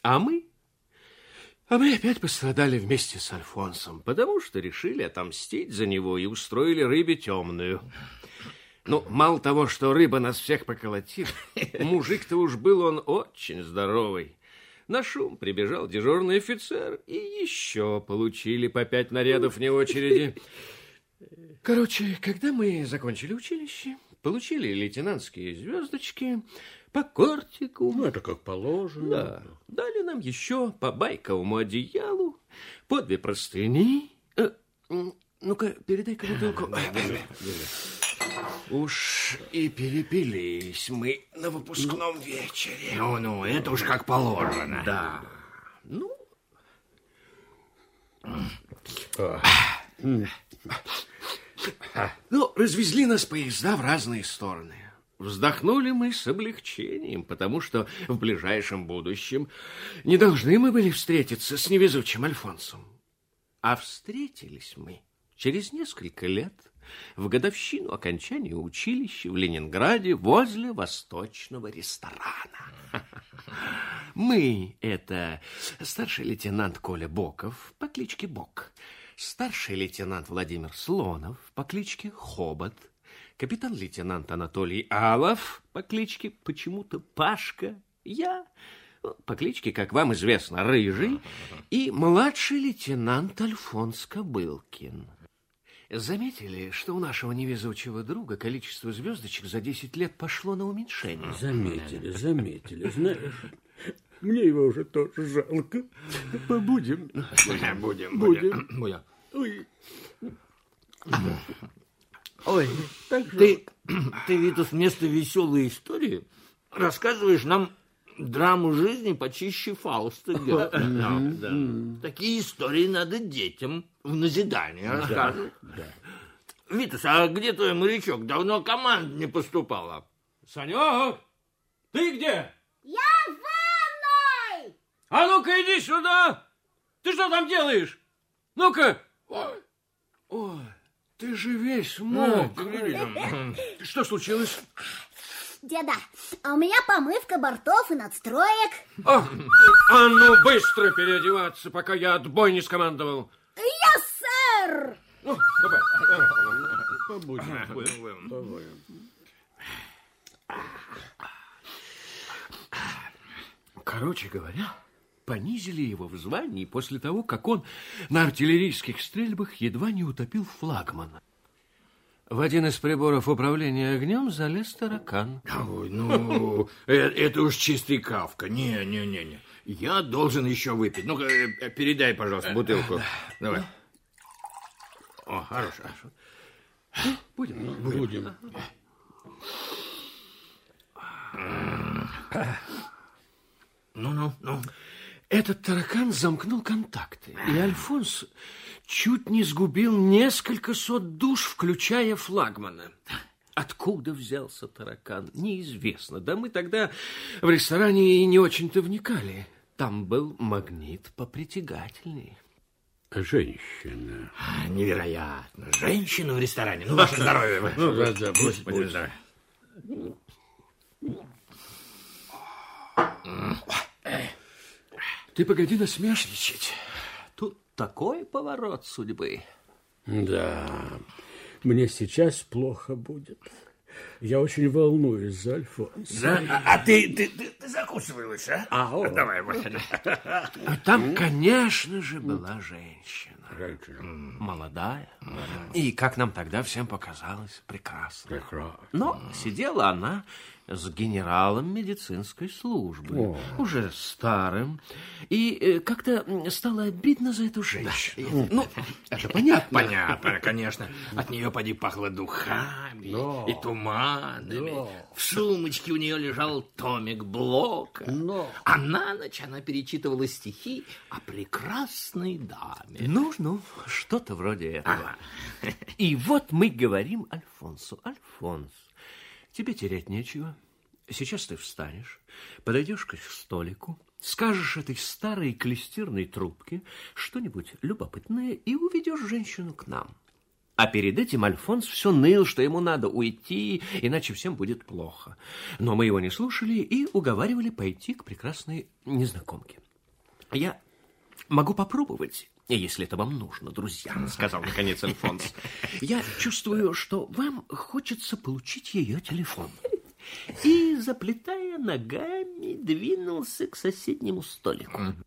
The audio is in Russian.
А мы опять пострадали вместе с Альфонсом, потому что решили отомстить за него и устроили рыбе темную. Ну, мало того, что рыба нас всех поколотила, мужик-то уж был он очень здоровый. На шум прибежал дежурный офицер, и еще получили по 5 нарядов вне очереди. Короче, когда мы закончили училище, получили лейтенантские звездочки по кортику. Ну, это как положено. Да. Дали нам еще по байковому одеялу, по 2 простыни. Ну-ка, передай-ка бутылку. Уж и перепились мы на выпускном вечере. Ну, это уж как положено. Да. Ну... Ну, развезли нас поезда в разные стороны. Вздохнули мы с облегчением, потому что в ближайшем будущем не должны мы были встретиться с невезучим Альфонсом. А встретились мы через несколько лет в годовщину окончания училища в Ленинграде возле восточного ресторана. Мы — это старший лейтенант Коля Боков по кличке Бок, старший лейтенант Владимир Слонов по кличке Хобот, капитан-лейтенант Анатолий Алов по кличке почему-то Пашка, я по кличке, как вам известно, Рыжий, и младший лейтенант Альфонс Кобылкин. Заметили, что у нашего невезучего друга количество звездочек за 10 лет пошло на уменьшение? Заметили. Знаешь, мне его уже тоже жалко. Побудем. Будем. Ой, ты, Витус, вместо веселой истории рассказываешь нам драму жизни почище Фауста. Такие истории надо детям в назидание рассказывать. Витус, а где твой морячок? Давно команда не поступала. Санек, ты где? Я в ванной! А ну-ка иди сюда! Ты что там делаешь? Ну-ка! Ой, ты же весь мокрый. Что случилось? Деда, а у меня помывка бортов и надстроек. А ну быстро переодеваться, пока я отбой не скомандовал. Я, сэр! Ну, давай. Побудем. Короче говоря, понизили его в звании после того, как он на артиллерийских стрельбах едва не утопил флагмана. В один из приборов управления огнем залез таракан. Ой, ну, это уж чистый Кафка. Не. Я должен еще выпить. Ну-ка, передай, пожалуйста, бутылку. Давай. О, хорошо. Будем. Ну. Этот таракан замкнул контакты, и Альфонс чуть не сгубил несколько сот душ, включая флагмана. Откуда взялся таракан, неизвестно. Да мы тогда в ресторане и не очень-то вникали. Там был магнит попритягательней. Женщина. Невероятно. Женщина в ресторане. Ну, ваше здоровье. Будь здоров. Ты погоди насмешничать. Тут такой поворот судьбы. Да, мне сейчас плохо будет. Я очень волнуюсь за Альфонса. Да? А ты закусывай лучше, а? Давай. А там, конечно же, была женщина. Молодая. И, как нам тогда всем показалось, прекрасная. Но сидела она с генералом медицинской службы, уже старым, и как-то стало обидно за эту женщину. Ну, это понятно. Понятно, конечно. От нее поди пахло духами и туманами. В сумочке у нее лежал томик Блока. А на ночь она перечитывала стихи о прекрасной даме. Ну, что-то вроде этого. И вот мы говорим Альфонсу: Альфонс, тебе терять нечего. Сейчас ты встанешь, подойдешь к столику, скажешь этой старой клестирной трубке что-нибудь любопытное и уведешь женщину к нам. А перед этим Альфонс все ныл, что ему надо уйти, иначе всем будет плохо. Но мы его не слушали и уговаривали пойти к прекрасной незнакомке. Я могу попробовать, если это вам нужно, друзья, сказал наконец Альфонс. Я чувствую, что вам хочется получить ее телефон. И, заплетая ногами, двинулся к соседнему столику.